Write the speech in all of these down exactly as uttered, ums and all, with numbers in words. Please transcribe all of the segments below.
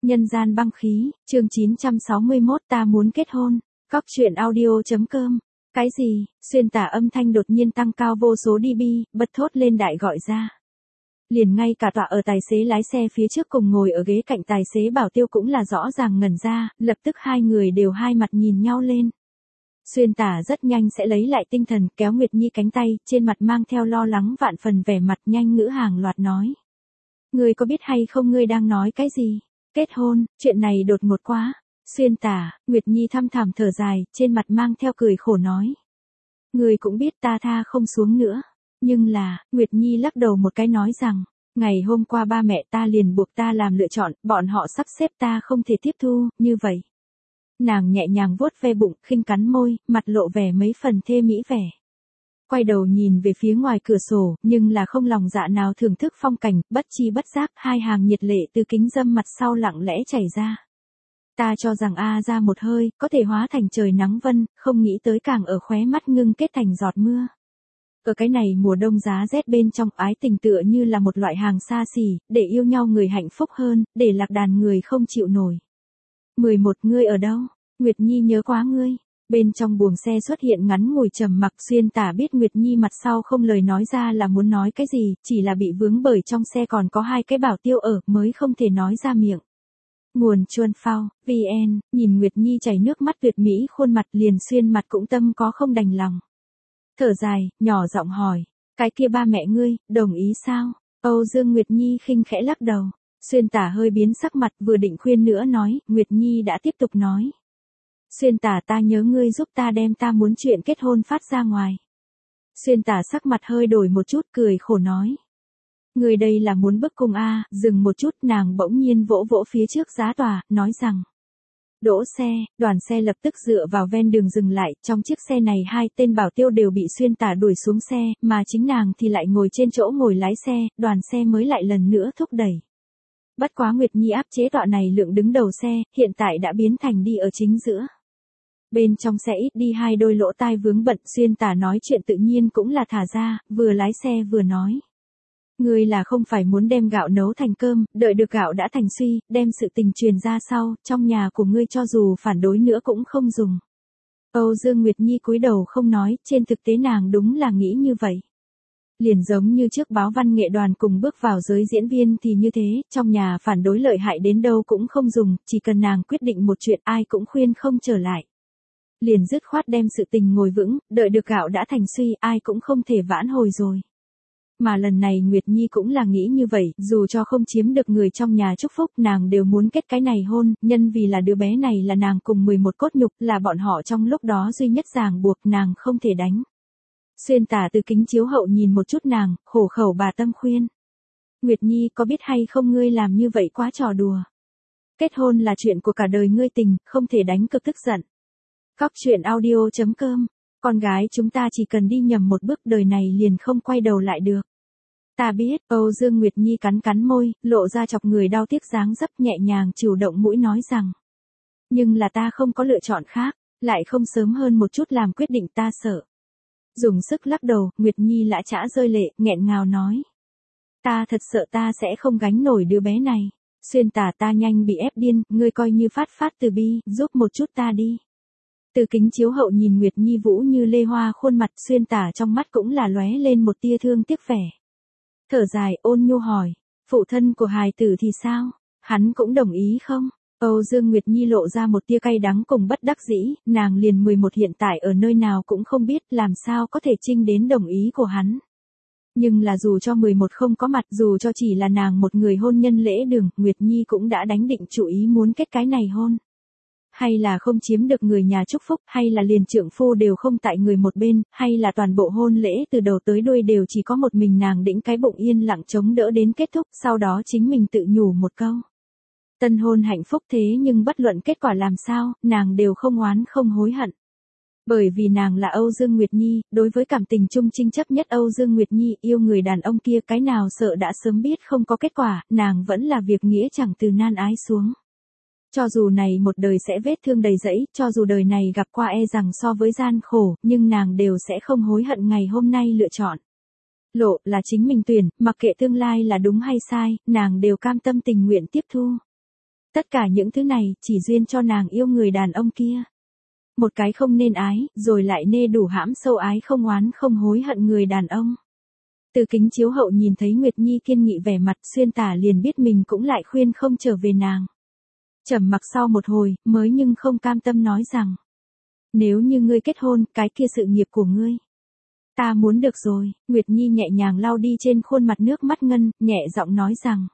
Nhân gian băng khí, chương chín trăm sáu mươi mốt ta muốn kết hôn. Cóc truyện audio chấm com. Cái gì? Xuyên tả âm thanh đột nhiên tăng cao vô số dB, bật thốt lên đại gọi ra. Liền ngay cả tọa ở tài xế lái xe phía trước cùng ngồi ở ghế cạnh tài xế Bảo Tiêu cũng là rõ ràng ngẩn ra, lập tức hai người đều hai mặt nhìn nhau lên. Xuyên tả rất nhanh sẽ lấy lại tinh thần, kéo Nguyệt Nhi cánh tay, trên mặt mang theo lo lắng vạn phần vẻ mặt nhanh ngữ hàng loạt nói. Ngươi có biết hay không ngươi đang nói cái gì? Kết hôn, chuyện này đột ngột quá. Xuyên tả, Nguyệt Nhi thăm thẳm thở dài, trên mặt mang theo cười khổ nói. Ngươi cũng biết ta tha không xuống nữa. Nhưng là, Nguyệt Nhi lắc đầu một cái nói rằng, ngày hôm qua ba mẹ ta liền buộc ta làm lựa chọn, bọn họ sắp xếp ta không thể tiếp thu, như vậy. Nàng nhẹ nhàng vuốt ve bụng, khinh cắn môi, mặt lộ vẻ mấy phần thê mỹ vẻ. Quay đầu nhìn về phía ngoài cửa sổ, nhưng là không lòng dạ nào thưởng thức phong cảnh, bất chi bất giác, hai hàng nhiệt lệ từ kính dâm mặt sau lặng lẽ chảy ra. Ta cho rằng a ra một hơi, có thể hóa thành trời nắng vân, không nghĩ tới càng ở khóe mắt ngưng kết thành giọt mưa. Ở cái này mùa đông giá rét bên trong ái tình tựa như là một loại hàng xa xỉ, để yêu nhau người hạnh phúc hơn, để lạc đàn người không chịu nổi. mười một Ngươi ở đâu? Nguyệt Nhi nhớ quá ngươi. Bên trong buồng xe xuất hiện ngắn ngủi trầm mặc. Xuyên tả biết Nguyệt Nhi mặt sau không lời nói ra là muốn nói cái gì, chỉ là bị vướng bởi trong xe còn có hai cái Bảo Tiêu ở mới không thể nói ra miệng. Nguồn Chuân Phao, vn, nhìn Nguyệt Nhi chảy nước mắt tuyệt mỹ khuôn mặt liền xuyên mặt cũng tâm có không đành lòng. Thở dài, nhỏ giọng hỏi, cái kia ba mẹ ngươi, đồng ý sao? Âu Dương Nguyệt Nhi khinh khẽ lắc đầu. Xuyên tả hơi biến sắc mặt vừa định khuyên nữa nói, Nguyệt Nhi đã tiếp tục nói. Xuyên tả ta nhớ ngươi giúp ta đem ta muốn chuyện kết hôn phát ra ngoài. Xuyên tả sắc mặt hơi đổi một chút cười khổ nói. Ngươi đây là muốn bức cung a? Dừng một chút nàng bỗng nhiên vỗ vỗ phía trước giá tòa, nói rằng. Đỗ xe, đoàn xe lập tức dựa vào ven đường dừng lại, trong chiếc xe này hai tên Bảo Tiêu đều bị xuyên tả đuổi xuống xe, mà chính nàng thì lại ngồi trên chỗ ngồi lái xe, đoàn xe mới lại lần nữa thúc đẩy. Bất quá Nguyệt Nhi áp chế tọa này lượng đứng đầu xe, hiện tại đã biến thành đi ở chính giữa. Bên trong xe ít đi hai đôi lỗ tai vướng bận, xuyên tả nói chuyện tự nhiên cũng là thả ra, vừa lái xe vừa nói. Ngươi là không phải muốn đem gạo nấu thành cơm, đợi được gạo đã thành suy, đem sự tình truyền ra sau, trong nhà của ngươi cho dù phản đối nữa cũng không dùng. Âu Dương Nguyệt Nhi cúi đầu không nói, trên thực tế nàng đúng là nghĩ như vậy. Liền giống như trước báo văn nghệ đoàn cùng bước vào giới diễn viên thì như thế, trong nhà phản đối lợi hại đến đâu cũng không dùng, chỉ cần nàng quyết định một chuyện ai cũng khuyên không trở lại. Liền dứt khoát đem sự tình ngồi vững, đợi được gạo đã thành suy ai cũng không thể vãn hồi rồi. Mà lần này Nguyệt Nhi cũng là nghĩ như vậy, dù cho không chiếm được người trong nhà chúc phúc nàng đều muốn kết cái này hôn, nhân vì là đứa bé này là nàng cùng mười một cốt nhục, là bọn họ trong lúc đó duy nhất ràng buộc nàng không thể đánh. Xuyên tả từ kính chiếu hậu nhìn một chút nàng, khổ khẩu bà tâm khuyên. Nguyệt Nhi có biết hay không ngươi làm như vậy quá trò đùa. Kết hôn là chuyện của cả đời ngươi tình, không thể đánh cực tức giận. Cóc truyện audio chấm com. Con gái chúng ta chỉ cần đi nhầm một bước đời này liền không quay đầu lại được. Ta biết, Âu Dương Nguyệt Nhi cắn cắn môi, lộ ra chọc người đau tiếc dáng dấp nhẹ nhàng chủ động mũi nói rằng. Nhưng là ta không có lựa chọn khác, lại không sớm hơn một chút làm quyết định ta sợ. Dùng sức lắc đầu, Nguyệt Nhi lã chã rơi lệ, nghẹn ngào nói. Ta thật sợ ta sẽ không gánh nổi đứa bé này. Xuyên tả ta nhanh bị ép điên, ngươi coi như phát phát từ bi, giúp một chút ta đi. Từ kính chiếu hậu nhìn Nguyệt Nhi vũ như lê hoa khuôn mặt xuyên tả trong mắt cũng là lóe lên một tia thương tiếc vẻ. Thở dài ôn nhu hỏi, phụ thân của hài tử thì sao? Hắn cũng đồng ý không? Âu Dương Nguyệt Nhi lộ ra một tia cay đắng cùng bất đắc dĩ, nàng liền mười một hiện tại ở nơi nào cũng không biết làm sao có thể trinh đến đồng ý của hắn. Nhưng là dù cho mười một không có mặt, dù cho chỉ là nàng một người hôn nhân lễ đường, Nguyệt Nhi cũng đã đánh định chủ ý muốn kết cái này hôn. Hay là không chiếm được người nhà chúc phúc, hay là liền trượng phu đều không tại người một bên, hay là toàn bộ hôn lễ từ đầu tới đuôi đều chỉ có một mình nàng đĩnh cái bụng yên lặng chống đỡ đến kết thúc, sau đó chính mình tự nhủ một câu. Tân hôn hạnh phúc thế nhưng bất luận kết quả làm sao, nàng đều không oán không hối hận. Bởi vì nàng là Âu Dương Nguyệt Nhi, đối với cảm tình chung trinh chấp nhất Âu Dương Nguyệt Nhi yêu người đàn ông kia cái nào sợ đã sớm biết không có kết quả, nàng vẫn là việc nghĩa chẳng từ nan ái xuống. Cho dù này một đời sẽ vết thương đầy rẫy, cho dù đời này gặp qua e rằng so với gian khổ, nhưng nàng đều sẽ không hối hận ngày hôm nay lựa chọn. Lộ là chính mình tuyển, mặc kệ tương lai là đúng hay sai, nàng đều cam tâm tình nguyện tiếp thu. Tất cả những thứ này chỉ duyên cho nàng yêu người đàn ông kia. Một cái không nên ái, rồi lại nê đủ hãm sâu ái không oán không hối hận người đàn ông. Từ kính chiếu hậu nhìn thấy Nguyệt Nhi kiên nghị vẻ mặt, Xuyên Tả liền biết mình cũng lại khuyên không trở về nàng. Trầm mặc sau một hồi, mới nhưng không cam tâm nói rằng. Nếu như ngươi kết hôn, cái kia sự nghiệp của ngươi. Ta muốn được rồi, Nguyệt Nhi nhẹ nhàng lau đi trên khuôn mặt nước mắt ngân, nhẹ giọng nói rằng.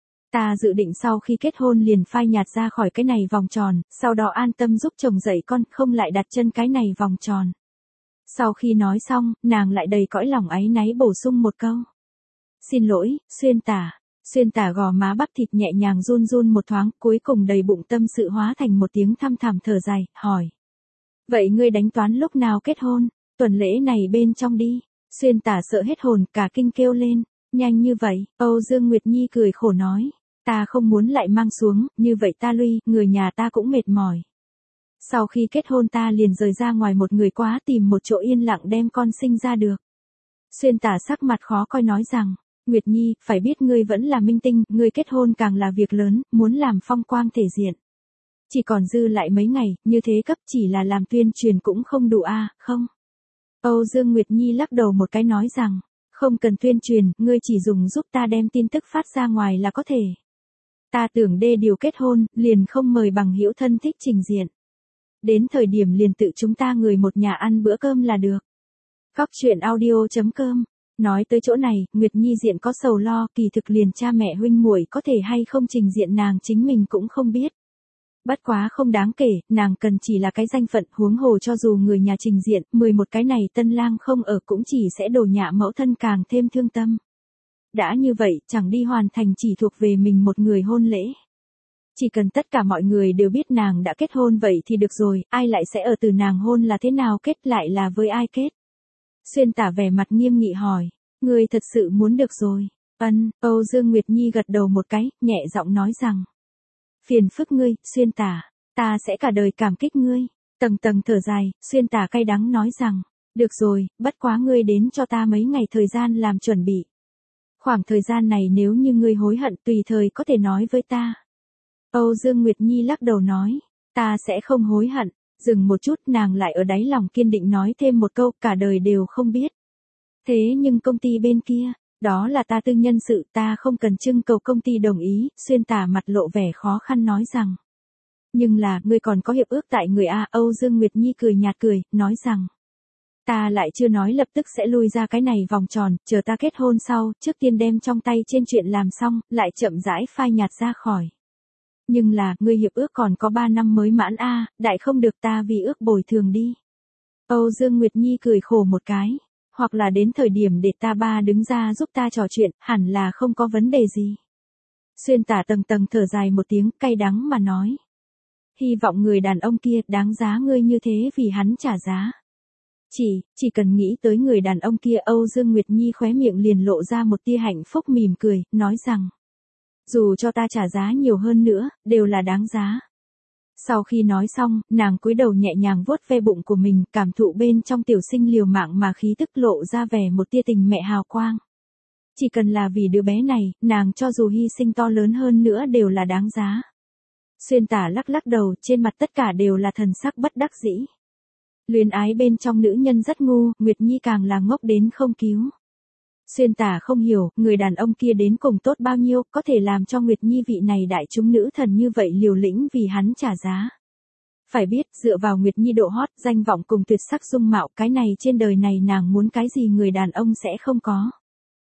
Ta dự định sau khi kết hôn liền phai nhạt ra khỏi cái này vòng tròn, sau đó an tâm giúp chồng dạy con, không lại đặt chân cái này vòng tròn. Sau khi nói xong, nàng lại đầy cõi lòng áy náy bổ sung một câu. Xin lỗi, Xuyên Tả. Xuyên Tả gò má bắp thịt nhẹ nhàng run run một thoáng, cuối cùng đầy bụng tâm sự hóa thành một tiếng thăm thẳm thở dài, hỏi. Vậy ngươi đánh toán lúc nào kết hôn? Tuần lễ này bên trong đi. Xuyên Tả sợ hết hồn, cả kinh kêu lên. Nhanh như vậy, Âu Dương Nguyệt Nhi cười khổ nói. Ta không muốn lại mang xuống, như vậy ta lui, người nhà ta cũng mệt mỏi. Sau khi kết hôn ta liền rời ra ngoài một người quá tìm một chỗ yên lặng đem con sinh ra được. Xuyên Tả sắc mặt khó coi nói rằng, Nguyệt Nhi, phải biết ngươi vẫn là minh tinh, ngươi kết hôn càng là việc lớn, muốn làm phong quang thể diện. Chỉ còn dư lại mấy ngày, như thế cấp chỉ là làm tuyên truyền cũng không đủ a, à, không? Âu Dương Nguyệt Nhi lắc đầu một cái nói rằng, không cần tuyên truyền, ngươi chỉ dùng giúp ta đem tin tức phát ra ngoài là có thể. Ta tưởng đê điều kết hôn, liền không mời bằng hữu thân thích trình diện. Đến thời điểm liền tự chúng ta người một nhà ăn bữa cơm là được. Cóc truyện audio chấm com. Nói tới chỗ này, Nguyệt Nhi diện có sầu lo, kỳ thực liền cha mẹ huynh muội có thể hay không trình diện nàng chính mình cũng không biết. Bất quá không đáng kể, nàng cần chỉ là cái danh phận, huống hồ cho dù người nhà trình diện, mười một cái này tân lang không ở cũng chỉ sẽ đổ nhạ mẫu thân càng thêm thương tâm. Đã như vậy, chẳng đi hoàn thành chỉ thuộc về mình một người hôn lễ. Chỉ cần tất cả mọi người đều biết nàng đã kết hôn vậy thì được rồi, ai lại sẽ ở từ nàng hôn là thế nào kết lại là với ai kết. Xuyên Tả vẻ mặt nghiêm nghị hỏi, ngươi thật sự muốn được rồi. Ân, Âu Dương Nguyệt Nhi gật đầu một cái, nhẹ giọng nói rằng. Phiền phức ngươi, Xuyên Tả, ta sẽ cả đời cảm kích ngươi. Tầng tầng thở dài, Xuyên Tả cay đắng nói rằng, được rồi, bất quá ngươi đến cho ta mấy ngày thời gian làm chuẩn bị. Khoảng thời gian này nếu như ngươi hối hận tùy thời có thể nói với ta. Âu Dương Nguyệt Nhi lắc đầu nói, ta sẽ không hối hận. Dừng một chút nàng lại ở đáy lòng kiên định nói thêm một câu, cả đời đều không biết. Thế nhưng công ty bên kia, đó là ta tư nhân sự, ta không cần trưng cầu công ty đồng ý. Xuyên Tả mặt lộ vẻ khó khăn nói rằng. Nhưng là, ngươi còn có hiệp ước tại người A. Âu Dương Nguyệt Nhi cười nhạt cười, nói rằng. Ta lại chưa nói lập tức sẽ lui ra cái này vòng tròn, chờ ta kết hôn sau, trước tiên đem trong tay trên chuyện làm xong, lại chậm rãi phai nhạt ra khỏi. Nhưng là, ngươi hiệp ước còn có ba năm mới mãn a, đại không được ta vì ước bồi thường đi. Âu Dương Nguyệt Nhi cười khổ một cái, hoặc là đến thời điểm để ta ba đứng ra giúp ta trò chuyện, hẳn là không có vấn đề gì. Xuyên Tả tầng tầng thở dài một tiếng, cay đắng mà nói. Hy vọng người đàn ông kia đáng giá ngươi như thế vì hắn trả giá. Chỉ, chỉ cần nghĩ tới người đàn ông kia, Âu Dương Nguyệt Nhi khóe miệng liền lộ ra một tia hạnh phúc mỉm cười, nói rằng. Dù cho ta trả giá nhiều hơn nữa, đều là đáng giá. Sau khi nói xong, nàng cúi đầu nhẹ nhàng vuốt ve bụng của mình, cảm thụ bên trong tiểu sinh liều mạng mà khí tức lộ ra vẻ một tia tình mẹ hào quang. Chỉ cần là vì đứa bé này, nàng cho dù hy sinh to lớn hơn nữa đều là đáng giá. Xuyên Tả lắc lắc đầu, trên mặt tất cả đều là thần sắc bất đắc dĩ. Luyến ái bên trong nữ nhân rất ngu, Nguyệt Nhi càng là ngốc đến không cứu. Xuyên Tả không hiểu, người đàn ông kia đến cùng tốt bao nhiêu, có thể làm cho Nguyệt Nhi vị này đại chúng nữ thần như vậy liều lĩnh vì hắn trả giá. Phải biết, dựa vào Nguyệt Nhi độ hot, danh vọng cùng tuyệt sắc dung mạo, cái này trên đời này nàng muốn cái gì người đàn ông sẽ không có.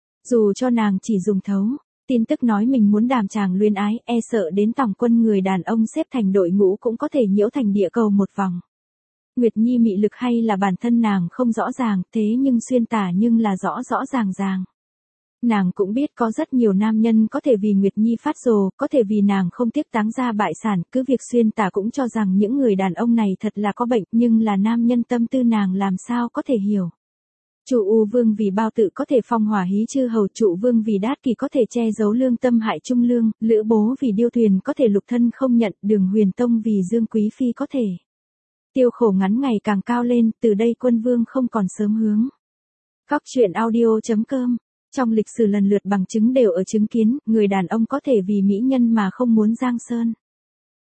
Dù cho nàng chỉ dùng thấu, tin tức nói mình muốn đàm chàng luyến ái, e sợ đến tổng quân người đàn ông xếp thành đội ngũ cũng có thể nhiễu thành địa cầu một vòng. Nguyệt Nhi mị lực hay là bản thân nàng không rõ ràng, thế nhưng Xuyên Tả nhưng là rõ rõ ràng ràng. Nàng cũng biết có rất nhiều nam nhân có thể vì Nguyệt Nhi phát rồ, có thể vì nàng không tiếc táng ra bại sản, cứ việc Xuyên Tả cũng cho rằng những người đàn ông này thật là có bệnh, nhưng là nam nhân tâm tư nàng làm sao có thể hiểu. Trụ U Vương vì bao tự có thể phong hỏa hí chư hầu, Trụ Vương vì đát kỳ có thể che giấu lương tâm hại trung lương, Lữ Bố vì điêu thuyền có thể lục thân không nhận, Đường Huyền Tông vì Dương Quý Phi có thể. Tiêu khổ ngắn ngày càng cao lên, từ đây quân vương không còn sớm hướng. Cóc truyện audio chấm com. Trong lịch sử lần lượt bằng chứng đều ở chứng kiến, người đàn ông có thể vì mỹ nhân mà không muốn giang sơn.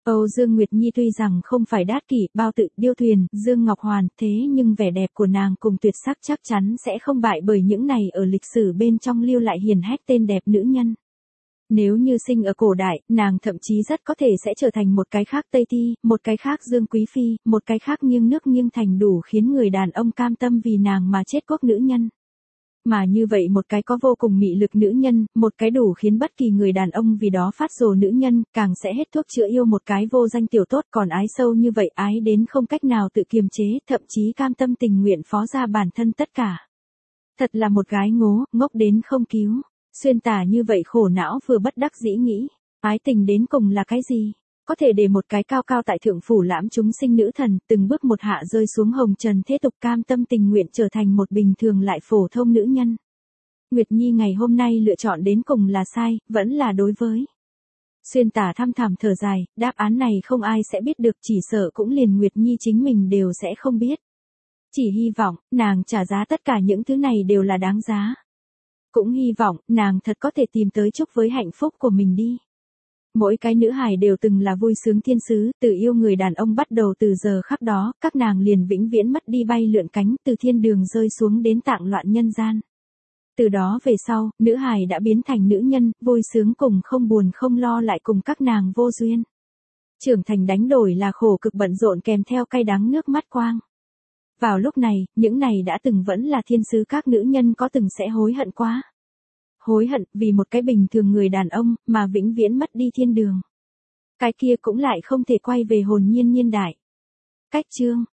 Âu Dương Nguyệt Nhi tuy rằng không phải đát kỷ, bao tự, điêu thuyền, Dương Ngọc Hoàn, thế nhưng vẻ đẹp của nàng cùng tuyệt sắc chắc chắn sẽ không bại bởi những này ở lịch sử bên trong lưu lại hiển hách tên đẹp nữ nhân. Nếu như sinh ở cổ đại, nàng thậm chí rất có thể sẽ trở thành một cái khác Tây Thi, một cái khác Dương Quý Phi, một cái khác nghiêng nước nghiêng thành đủ khiến người đàn ông cam tâm vì nàng mà chết quốc nữ nhân. Mà như vậy một cái có vô cùng mị lực nữ nhân, một cái đủ khiến bất kỳ người đàn ông vì đó phát rồ nữ nhân, càng sẽ hết thuốc chữa yêu một cái vô danh tiểu tốt, còn ái sâu như vậy ái đến không cách nào tự kiềm chế, thậm chí cam tâm tình nguyện phó ra bản thân tất cả. Thật là một gái ngố, ngốc đến không cứu. Xuyên Tả như vậy khổ não vừa bất đắc dĩ nghĩ, ái tình đến cùng là cái gì? Có thể để một cái cao cao tại thượng phủ lãm chúng sinh nữ thần, từng bước một hạ rơi xuống hồng trần thế tục cam tâm tình nguyện trở thành một bình thường lại phổ thông nữ nhân. Nguyệt Nhi ngày hôm nay lựa chọn đến cùng là sai, vẫn là đối với. Xuyên Tả thăm thẳm thở dài, đáp án này không ai sẽ biết được, chỉ sợ cũng liền Nguyệt Nhi chính mình đều sẽ không biết. Chỉ hy vọng, nàng trả giá tất cả những thứ này đều là đáng giá. Cũng hy vọng, nàng thật có thể tìm tới chúc với hạnh phúc của mình đi. Mỗi cái nữ hài đều từng là vui sướng thiên sứ, từ yêu người đàn ông bắt đầu từ giờ khắc đó, các nàng liền vĩnh viễn mất đi bay lượn cánh, từ thiên đường rơi xuống đến tạng loạn nhân gian. Từ đó về sau, nữ hài đã biến thành nữ nhân, vui sướng cùng không buồn không lo lại cùng các nàng vô duyên. Trưởng thành đánh đổi là khổ cực bận rộn kèm theo cay đắng nước mắt quang. Vào lúc này, những này đã từng vẫn là thiên sứ các nữ nhân có từng sẽ hối hận quá. Hối hận vì một cái bình thường người đàn ông mà vĩnh viễn mất đi thiên đường. Cái kia cũng lại không thể quay về hồn nhiên niên đại. Cách chương